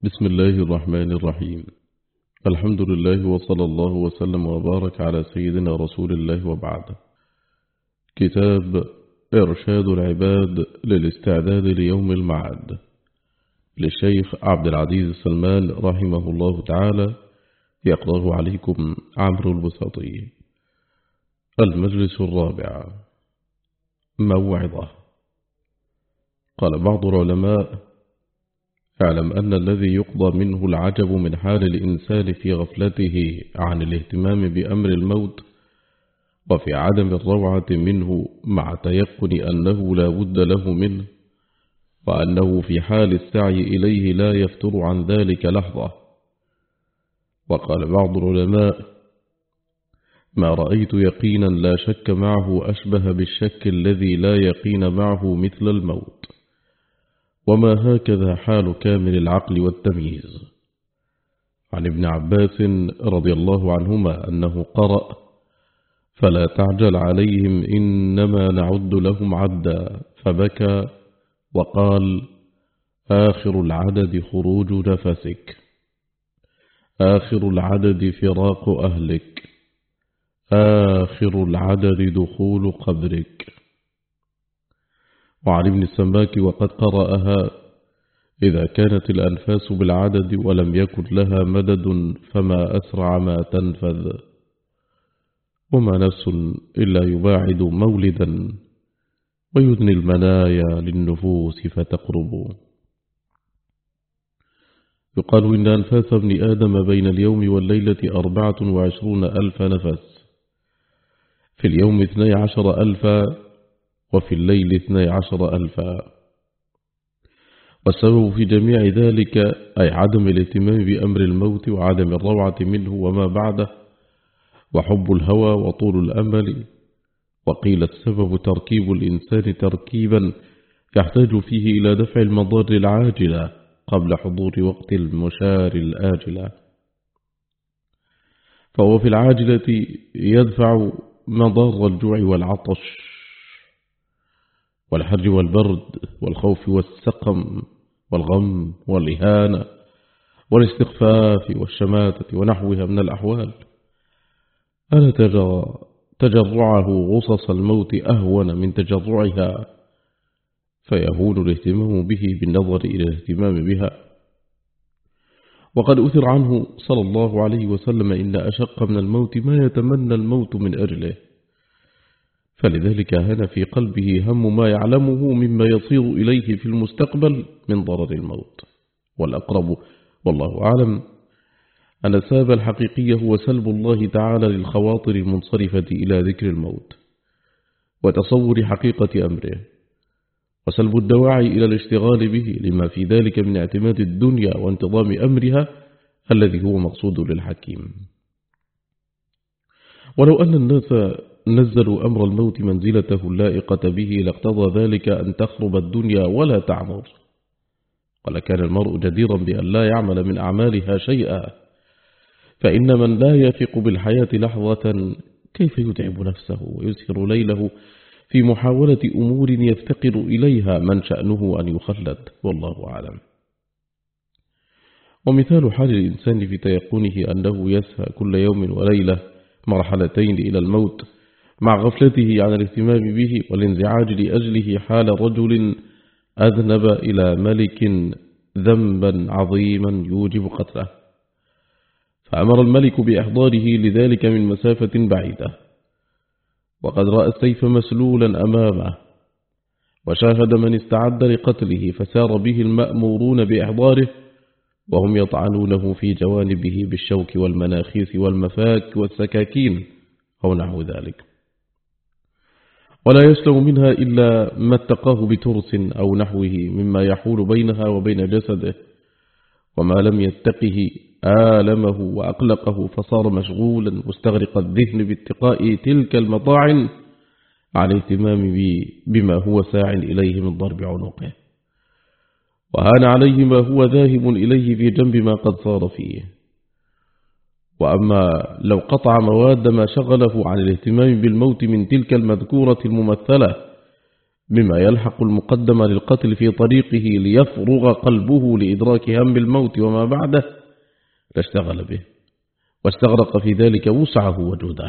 بسم الله الرحمن الرحيم. الحمد لله وصلى الله وسلم وبارك على سيدنا رسول الله وبعد. كتاب إرشاد العباد للاستعداد ليوم المعاد للشيخ عبد العزيز السلمان رحمه الله تعالى، يقرأه عليكم عمرو البساطي. المجلس الرابع. موعظة. قال بعض العلماء: اعلم أن الذي يقضى منه العجب من حال الإنسان في غفلته عن الاهتمام بأمر الموت وفي عدم الروعة منه، مع تيقن أنه لا بد له منه، وأنه في حال السعي إليه لا يفتر عن ذلك لحظة. وقال بعض العلماء: ما رأيت يقينا لا شك معه أشبه بالشك الذي لا يقين معه مثل الموت، وما هكذا حال كامل العقل والتمييز. عن ابن عباس رضي الله عنهما أنه قرأ: فلا تعجل عليهم إنما نعد لهم عدا، فبكى وقال: آخر العدد خروج نفسك، آخر العدد فراق أهلك، آخر العدد دخول قبرك. وعن ابن السماك وقد قرأها: إذا كانت الأنفاس بالعدد ولم يكن لها مدد فما أسرع ما تنفذ، وما نفس إلا يباعد مولدا ويدني المنايا للنفوس فتقرب. يقال إن أنفاس ابن آدم بين اليوم والليلة 24,000 نفس، في اليوم 12,000 وفي الليل 12,000. والسبب في جميع ذلك أي عدم الاهتمام بأمر الموت وعدم الروعة منه وما بعده، وحب الهوى وطول الأمل. وقيل السبب تركيب الإنسان تركيبا يحتاج فيه إلى دفع المضار العاجلة قبل حضور وقت المشار الآجلة، فهو في العاجلة يدفع مضار الجوع والعطش والحر والبرد والخوف والسقم والغم والإهانة والاستخفاف والشماتة ونحوها من الأحوال. ألا تجرعه غصص الموت أهون من تجرعها، فيهون الاهتمام به بالنظر إلى الاهتمام بها. وقد أثر عنه صلى الله عليه وسلم: إن أشق من الموت ما يتمنى الموت من أجله، فلذلك هان في قلبه هم ما يعلمه مما يصير إليه في المستقبل من ضرر الموت. والأقرب والله أعلم أن السبب الحقيقي هو سلب الله تعالى للخواطر المنصرفة إلى ذكر الموت وتصور حقيقة أمره، وسلب الدواعي إلى الاشتغال به لما في ذلك من اعتماد الدنيا وانتظام أمرها الذي هو مقصود للحكيم. ولو أن الناس نزلوا أمر الموت منزلته اللائقة به لاقتضى ذلك أن تخرب الدنيا ولا تعمر، ولكان المرء جديرا بأن لا يعمل من أعمالها شيئا، فإن من لا يثق بالحياة لحظة كيف يتعب نفسه ويسهر ليله في محاولة أمور يفتقر إليها من شأنه أن يخلد، والله أعلم. ومثال حال الإنسان في تيقنه أنه يسهى كل يوم وليلة مرحلتين إلى الموت، مع غفلته عن الاهتمام به والانزعاج لأجله، حال رجل أذنب إلى ملك ذنبا عظيما يوجب قتله، فأمر الملك بإحضاره لذلك من مسافة بعيدة، وقد رأى السيف مسلولا أمامه وشاهد من استعد لقتله، فسار به المأمورون بإحضاره وهم يطعنونه في جوانبه بالشوك والمناخيس والمفاك والسكاكين أو نحو ذلك، ولا يسلم منها إلا ما اتقاه بترس أو نحوه مما يحول بينها وبين جسده، وما لم يتقه آلمه وأقلقه، فصار مشغولا مستغرق الذهن باتقاء تلك المطاعن عن الاهتمام بما هو ساع إليه من ضرب عنقه، وهان عليه ما هو ذاهب إليه في جنب ما قد صار فيه. وأما لو قطع مواد ما شغله عن الاهتمام بالموت من تلك المذكورة الممثلة بما يلحق المقدم للقتل في طريقه ليفرغ قلبه لإدراك هم الموت وما بعده لاشتغل به واستغرق في ذلك وسعه وجهده.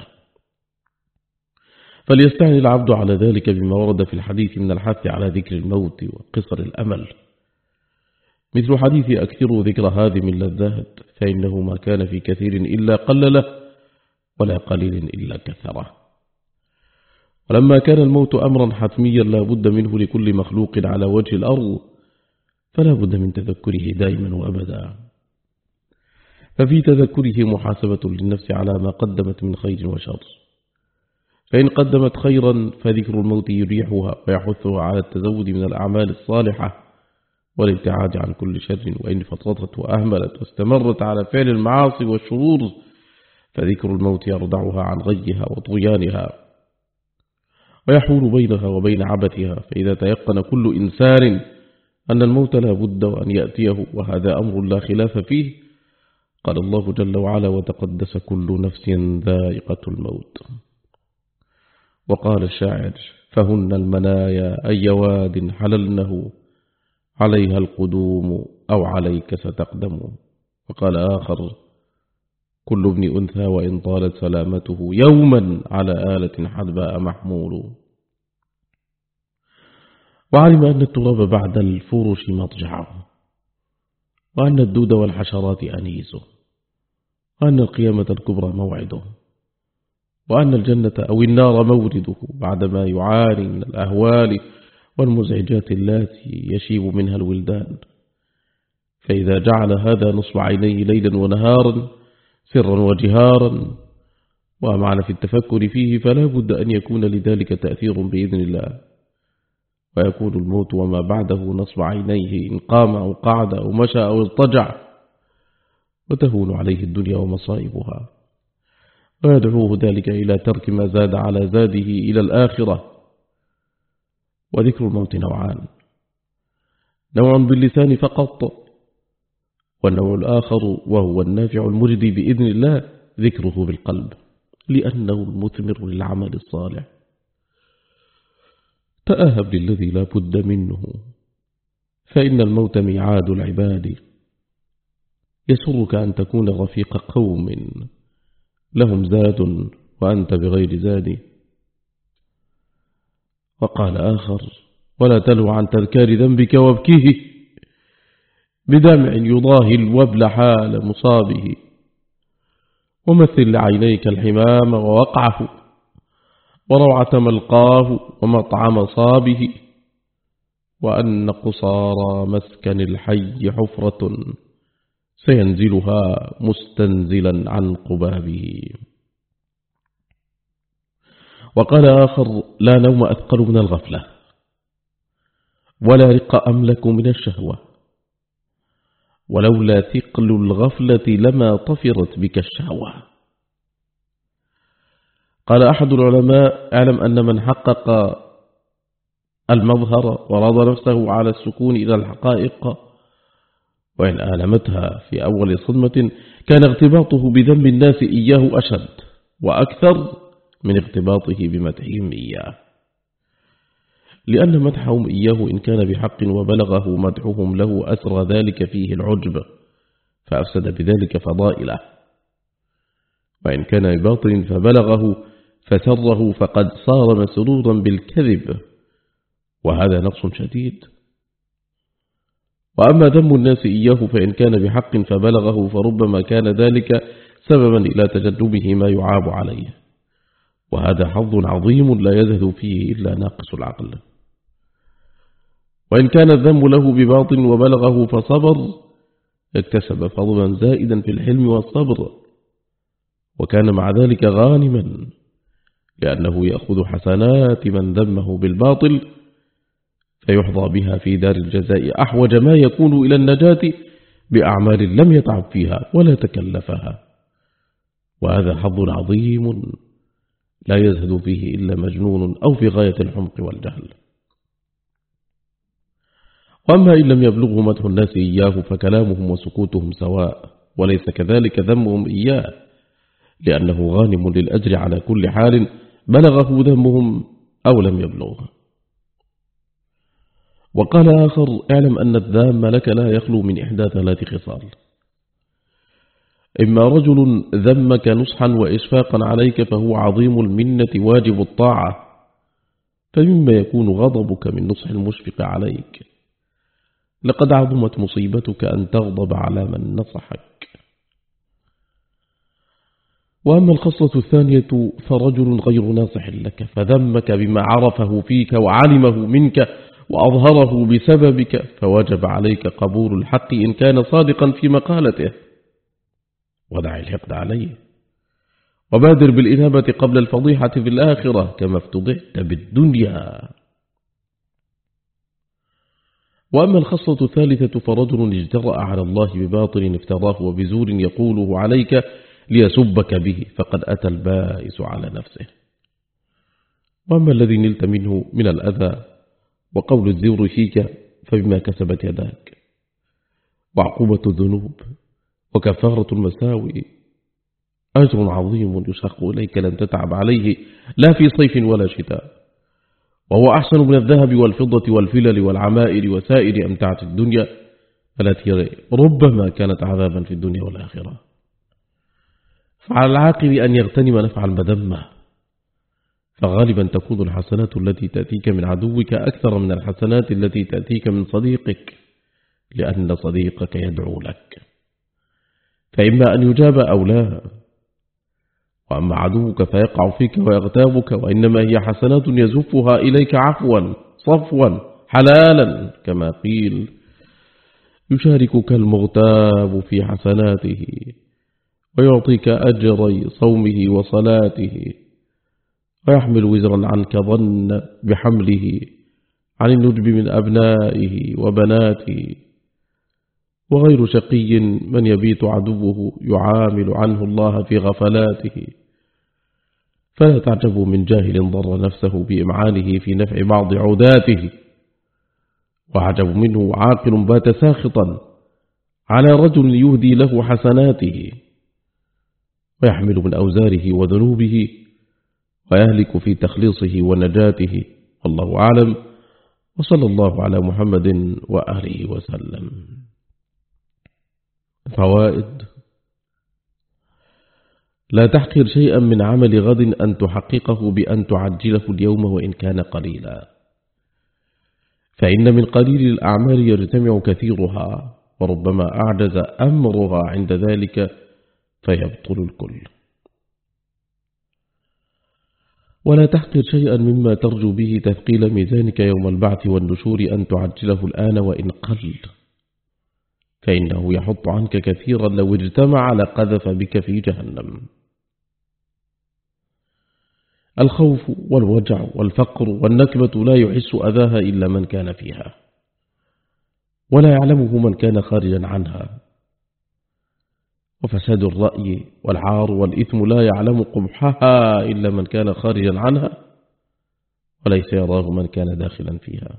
فليستعن العبد على ذلك بما ورد في الحديث من الحث على ذكر الموت وقصر الأمل، مثل حديث أكثروا ذكر هذه من اللذات فإنه ما كان في كثير إلا قلله ولا قليل إلا كثره. ولما كان الموت أمرا حتميا لا بد منه لكل مخلوق على وجه الأرض فلا بد من تذكره دائما وأبدا، ففي تذكره محاسبة للنفس على ما قدمت من خير وشر، فإن قدمت خيرا فذكر الموت يريحها ويحثها على التزود من الأعمال الصالحة والابتعاد عن كل شر، وإن فطرت وأهملت واستمرت على فعل المعاصي والشرور فذكر الموت يردعها عن غيها وطغيانها ويحول بينها وبين عبثها. فإذا تيقن كل إنسان أن الموت لا بد وأن يأتيه وهذا أمر لا خلاف فيه، قال الله جل وعلا وتقدس كل نفس ذائقة الموت. وقال الشاعر فهن المنايا أي واد حللنه عليها القدوم أو عليك ستقدم. وقال آخر كل ابن أنثى وإن طالت سلامته يوما على آلة حدباء محمول. وعلم أن التراب بعد الفرش مضجعه، وأن الدود والحشرات أنيسه، وأن القيامة الكبرى موعده، وأن الجنة أو النار مورده بعدما يعاني من الأهوال والمزعجات التي يشيب منها الولدان. فإذا جعل هذا نصب عينيه ليلا ونهارا سرا وجهارا وأمعن في التفكر فيه فلا بد أن يكون لذلك تأثير بإذن الله، ويكون الموت وما بعده نصب عينيه إن قام أو قعد أو مشى أو اضطجع، وتهون عليه الدنيا ومصائبها، ويدعوه ذلك إلى ترك ما زاد على زاده إلى الآخرة. وذكر الموت نوعان، نوع باللسان فقط، والنوع الآخر وهو النافع المجدي بإذن الله ذكره بالقلب لأنه المثمر للعمل الصالح. تأهب للذي لا بد منه، فإن الموت ميعاد العباد. يسرك أن تكون رفيق قوم لهم زاد وأنت بغير زاد. وقال آخر ولا تلو عن تذكار ذنبك وابكيه بدمع يضاهي الوبل حال مصابه، ومثل لعينيك الحمام ووقعه وروعة ملقاه ومطعم صابه، وأن قصارى مسكن الحي حفرة سينزلها مستنزلا عن قبابه. وقال آخر لا نوم أثقل من الغفلة ولا رق أملك من الشهوة، ولولا ثقل الغفلة لما طفرت بك الشهوة. قال أحد العلماء اعلم أن من حقق المظهر ورضى نفسه على السكون إلى الحقائق وإن آلمتها في أول صدمة كان ارتباطه بذنب الناس إياه أشد وأكثر من ارتباطه بمدحهم إياه، لأن مدحهم إياه إن كان بحق وبلغه مدحهم له أسرى ذلك فيه العجب فأفسد بذلك فضائله، وإن كان بباطل فبلغه فسره فقد صار مسرورا بالكذب وهذا نقص شديد. وأما ذم الناس إياه فإن كان بحق فبلغه فربما كان ذلك سببا إلى تجنبه ما يعاب عليه، وهذا حظ عظيم لا يزهد فيه إلا ناقص العقل. وإن كان الذم له بباطل وبلغه فصبر اكتسب فضلا زائدا في الحلم والصبر، وكان مع ذلك غانما لأنه يأخذ حسنات من ذمه بالباطل فيحظى بها في دار الجزاء أحوج ما يكون إلى النجاة بأعمال لم يتعب فيها ولا تكلفها، وهذا حظ عظيم لا يزهد فيه إلا مجنون أو في غاية الحمق والجهل. وأما إن لم يبلغه مدح الناس إياه فكلامهم وسكوتهم سواء، وليس كذلك ذمهم إياه لأنه غانم للأجر على كل حال بلغه ذمهم أو لم يبلغه. وقال آخر: اعلم أن الذام لك لا يخلو من إحدى 3 خصال: إما رجل ذمك نصحا وإشفاقا عليك فهو عظيم المنة واجب الطاعة، فمما يكون غضبك من نصح المشفق عليك، لقد عظمت مصيبتك أن تغضب على من نصحك. وأما الخصلة الثانية فرجل غير ناصح لك فذمك بما عرفه فيك وعلمه منك وأظهره بسببك، فوجب عليك قبول الحق إن كان صادقا في مقالته، ودع الحقد عليه، وبادر بالإنابة قبل الفضيحة في الآخرة كما افتضحت بالدنيا. وأما الخصلة الثالثة فرجل اجترأ على الله بباطل افتراه وبزور يقوله عليك ليسبك به، فقد أتى البائس على نفسه. وأما الذي نلت منه من الأذى وقول الزور فيك فبما كسبت يداك، وعقوبة الذنوب وكفارة المساوئ أجر عظيم يشاق إليك لن تتعب عليه لا في صيف ولا شتاء، وهو أحسن من الذهب والفضة والفلل والعمائر وسائر أمتعة الدنيا التي ربما كانت عذابا في الدنيا والآخرة. فعلى العاقل أن يغتنم نفع المذمة، فغالبا تكون الحسنات التي تأتيك من عدوك أكثر من الحسنات التي تأتيك من صديقك، لأن صديقك يدعو لك، فإما أن يجاب أو لا. وأما عدوك فيقع فيك ويغتابك، وإنما هي حسنات يزفها إليك عفوا صفوا حلالا، كما قيل: يشاركك المغتاب في حسناته ويعطيك أجري صومه وصلاته، ويحمل وزرا عنك ظن بحمله عن النجب من أبنائه وبناته. وغير شقي من يبيت عدوه يعامل عنه الله في غفلاته، فلا تعجبوا من جاهل ضر نفسه بإمعانه في نفع بعض عوداته، وعجب منه عاقل بات ساخطا على رجل يهدي له حسناته ويحمل من أوزاره وذنوبه ويهلك في تخليصه ونجاته. والله أعلم، وصلى الله على محمد وآله وسلم. فوائد: لا تحقر شيئا من عمل غد أن تحققه بأن تعجله اليوم وإن كان قليلا، فإن من قليل الأعمال يجتمع كثيرها، وربما أعجز أمرها عند ذلك فيبطل الكل. ولا تحقر شيئا مما ترجو به تثقيل ميزانك يوم البعث والنشور أن تعجله الآن وإن قل، فإنه يحط عنك كثيرا لو اجتمع لقذف بك في جهنم. الخوف والوجع والفقر والنكبة لا يحس أذاها إلا من كان فيها، ولا يعلمه من كان خارجا عنها. وفساد الرأي والعار والإثم لا يعلم قبحها إلا من كان خارجا عنها، وليس يراه من كان داخلا فيها.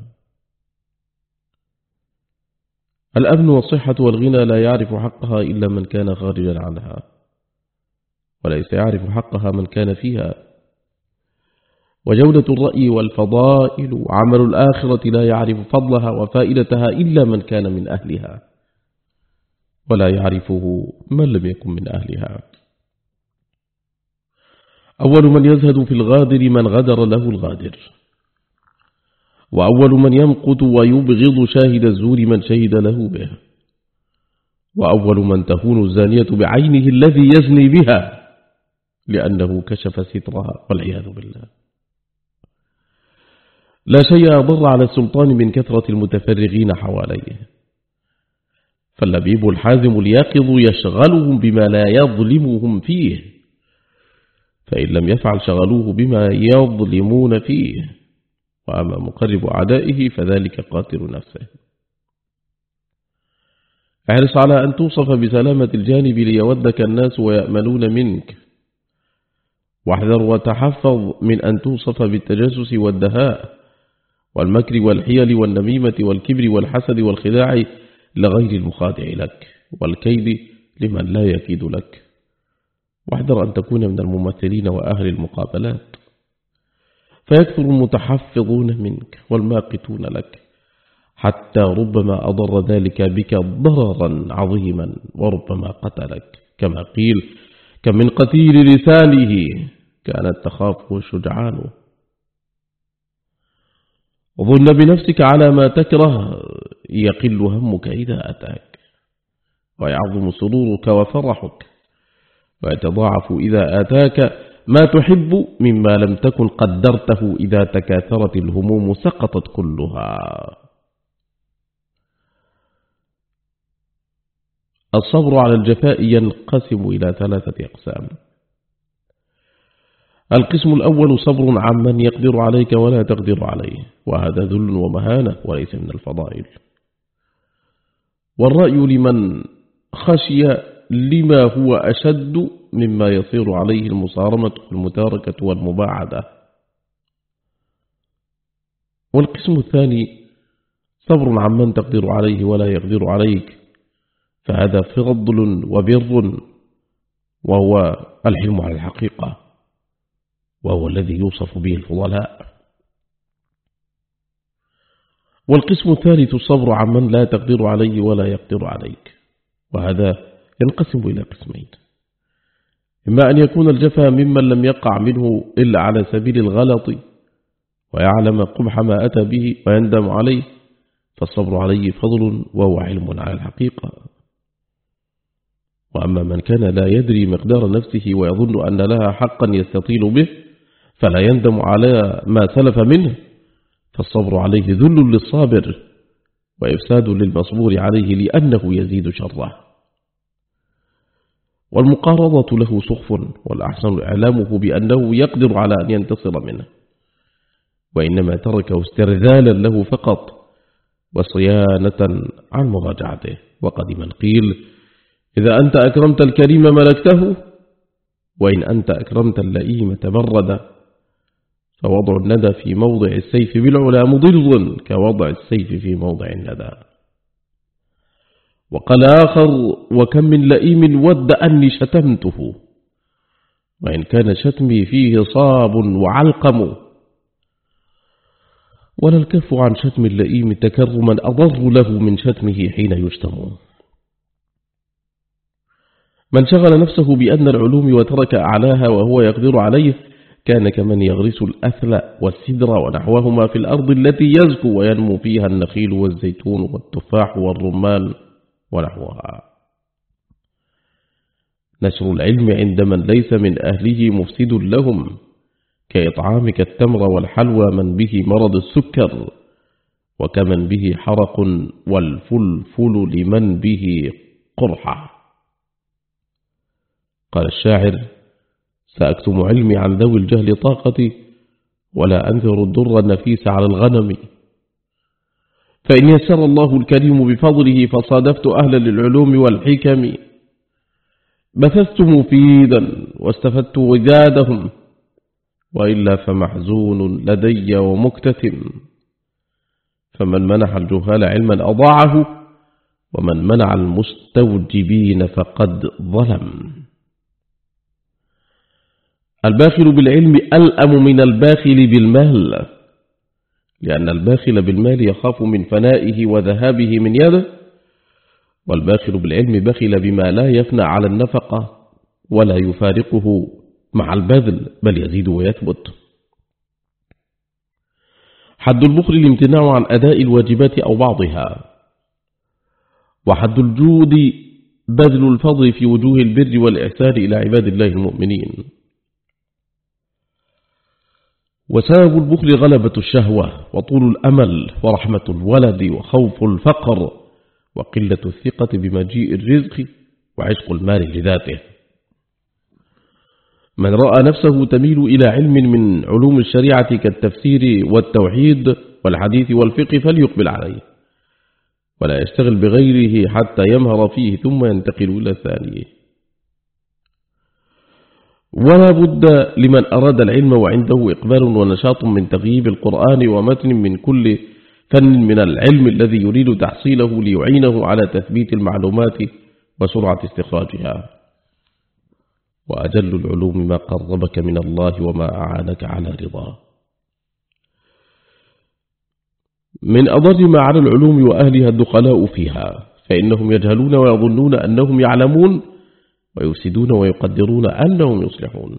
الأمن والصحة والغنى لا يعرف حقها إلا من كان خارجا عنها، وليس يعرف حقها من كان فيها. وجودة الرأي والفضائل وعمل الآخرة لا يعرف فضلها وفائدتها إلا من كان من أهلها، ولا يعرفه من لم يكن من أهلها. أول من يزهد في الغادر من غدر له الغادر، وأول من يمقت ويبغض شاهد الزور من شهد له به، وأول من تهون الزانية بعينه الذي يزني بها لأنه كشف سترها والعياذ بالله. لا شيء أضر على السلطان من كثرة المتفرغين حواليه، فاللبيب الحازم اليقظ يشغلهم بما لا يظلمهم فيه، فإن لم يفعل شغلوه بما يظلمون فيه. وأما مقرب أعدائه فذلك قاتل نفسه. احرص على أن توصف بسلامة الجانب ليودك الناس ويأملون منك، واحذر وتحفظ من أن توصف بالتجسس والدهاء والمكر والحيل والنميمة والكبر والحسد والخداع لغير المخادع لك والكيد لمن لا يكيد لك. واحذر أن تكون من الممثلين وأهل المقابلات، فيكثر المتحفظون منك والماقتون لك، حتى ربما أضر ذلك بك ضررا عظيما وربما قتلك، كما قيل: كم من قتيل لسانه كانت تخافه الشجعان. وظن بنفسك على ما تكره يقل همك إذا أتاك، ويعظم سرورك وفرحك، ويتضاعف إذا آتاك ما تحب مما لم تكن قدرته. إذا تكاثرت الهموم سقطت كلها. الصبر على الجفاء ينقسم إلى 3 أقسام. القسم الأول صبر عمن يقدر عليك ولا تقدر عليه، وهذا ذل ومهانة وليس من الفضائل. والرأي لمن خشي لما هو أشد مما يصير عليه المصارمة والمتاركة والمباعدة. والقسم الثاني صبر عمن تقدر عليه ولا يقدر عليك، فهذا فضل وبر، وهو الحلم على الحقيقة، وهو الذي يوصف به الفضلاء. والقسم الثالث الصبر عمن لا تقدر عليه ولا يقدر عليك، وهذا ينقسم إلى قسمين: إما أن يكون الجفا ممن لم يقع منه إلا على سبيل الغلط ويعلم قبح ما أتى به ويندم عليه، فالصبر عليه فضل وهو علم على الحقيقة. وأما من كان لا يدري مقدار نفسه ويظن أن لها حقا يستطيل به فلا يندم على ما سلف منه، فالصبر عليه ذل للصابر وإفساد للمصبور عليه لأنه يزيد شره. والمقارضة له سخف، والأحسن إعلامه بأنه يقدر على أن ينتصر منه، وإنما تركه استرذالا له فقط وصيانة عن مراجعته. وقدما قيل: إذا أنت أكرمت الكريم ملكته، وإن أنت أكرمت اللئيم تبرد. فوضع الندى في موضع السيف بالعلا مضر كوضع السيف في موضع الندى. وقال آخر: وكم من لئيم ود أني شتمته، وإن كان شتمي فيه صاب وعلقم. ولا الكف عن شتم اللئيم تكرما أضر له من شتمه حين يشتم. من شغل نفسه بأن العلوم وترك أعلاها وهو يقدر عليه كان كمن يغرس الأثل والسدر ونحوهما في الأرض التي يزكو وينمو فيها النخيل والزيتون والتفاح والرمان ونحوها. نشر العلم عند من ليس من أهله مفسد لهم، كإطعامك التمر والحلوى من به مرض السكر، وكمن به حرق والفلفل لمن به قرحة. قال الشاعر: سأكتم علمي عن ذوي الجهل طاقتي، ولا أنثر الدر النفيس على الغنم. فإن يسر الله الكريم بفضله فصادفت أهلا للعلوم والحكم، بثثت مفيدا واستفدت ودادهم، وإلا فمحزون لدي ومكتتم. فمن منح الجهال علما أضاعه، ومن منع المستوجبين فقد ظلم. الباخل بالعلم ألأم من الباخل بالمال، لأن الباخل بالمال يخاف من فنائه وذهابه من يده، والباخل بالعلم بخل بما لا يفنى على النفقة ولا يفارقه مع البذل بل يزيد ويثبت. حد البخل الامتناع عن أداء الواجبات أو بعضها، وحد الجود بذل الفضل في وجوه البر والإحسان إلى عباد الله المؤمنين. وسبب البخل غلبة الشهوة وطول الأمل ورحمة الولد وخوف الفقر وقلة الثقة بمجيء الرزق وعشق المال لذاته. من رأى نفسه تميل إلى علم من علوم الشريعة كالتفسير والتوحيد والحديث والفقه فليقبل عليه، ولا يشتغل بغيره حتى يمهر فيه ثم ينتقل إلى الثاني. ولا بد لمن أراد العلم وعنده إقبال ونشاط من تغييب القرآن ومتن من كل فن من العلم الذي يريد تحصيله ليعينه على تثبيت المعلومات وسرعة استخراجها. وأجل العلوم ما قربك من الله وما أعانك على رضاه. من أضر ما على العلوم وأهلها الدخلاء فيها، فإنهم يجهلون ويظنون أنهم يعلمون، ويفسدون ويقدرون أنهم يصلحون.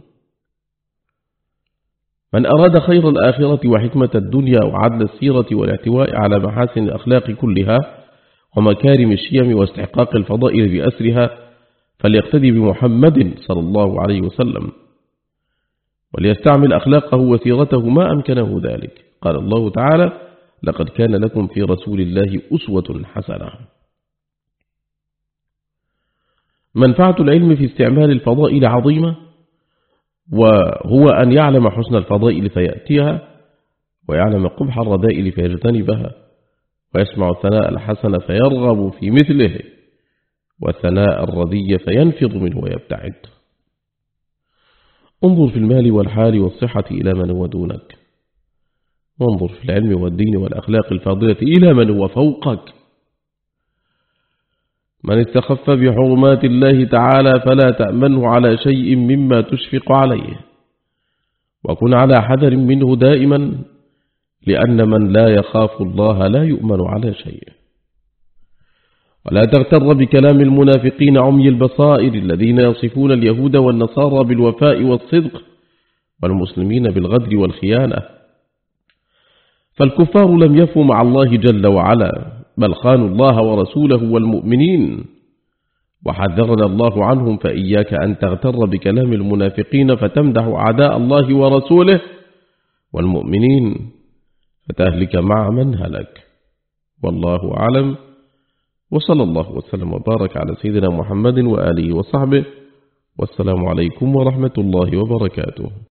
من أراد خير الآخرة وحكمة الدنيا وعدل السيرة والاحتواء على محاسن الأخلاق كلها ومكارم الشيم واستحقاق الفضائل بأسرها، فليقتدي بمحمد صلى الله عليه وسلم، وليستعمل أخلاقه وسيرته ما أمكنه ذلك. قال الله تعالى: لقد كان لكم في رسول الله أسوة حسنة. منفعة العلم في استعمال الفضائل عظيمة، وهو أن يعلم حسن الفضائل فيأتيها، ويعلم قبح الرذائل فيجتنبها، ويسمع الثناء الحسن فيرغب في مثله، والثناء الرذي فينفض منه ويبتعد. انظر في المال والحال والصحة إلى من هو دونك، وانظر في العلم والدين والأخلاق الفاضلة إلى من هو فوقك. من استخف بحرمات الله تعالى فلا تأمنه على شيء مما تشفق عليه، وكن على حذر منه دائما، لأن من لا يخاف الله لا يؤمن على شيء. ولا تغتر بكلام المنافقين عمي البصائر الذين يصفون اليهود والنصارى بالوفاء والصدق، والمسلمين بالغدر والخيانة. فالكفار لم يفوا مع الله جل وعلا، بل خانوا الله ورسوله والمؤمنين، وحذرنا الله عنهم. فإياك أن تغتر بكلام المنافقين فتمدح أعداء الله ورسوله والمؤمنين، فتهلك مع من هلك. والله أعلم، وصلى الله وسلم وبارك على سيدنا محمد وآله وصحبه، والسلام عليكم ورحمة الله وبركاته.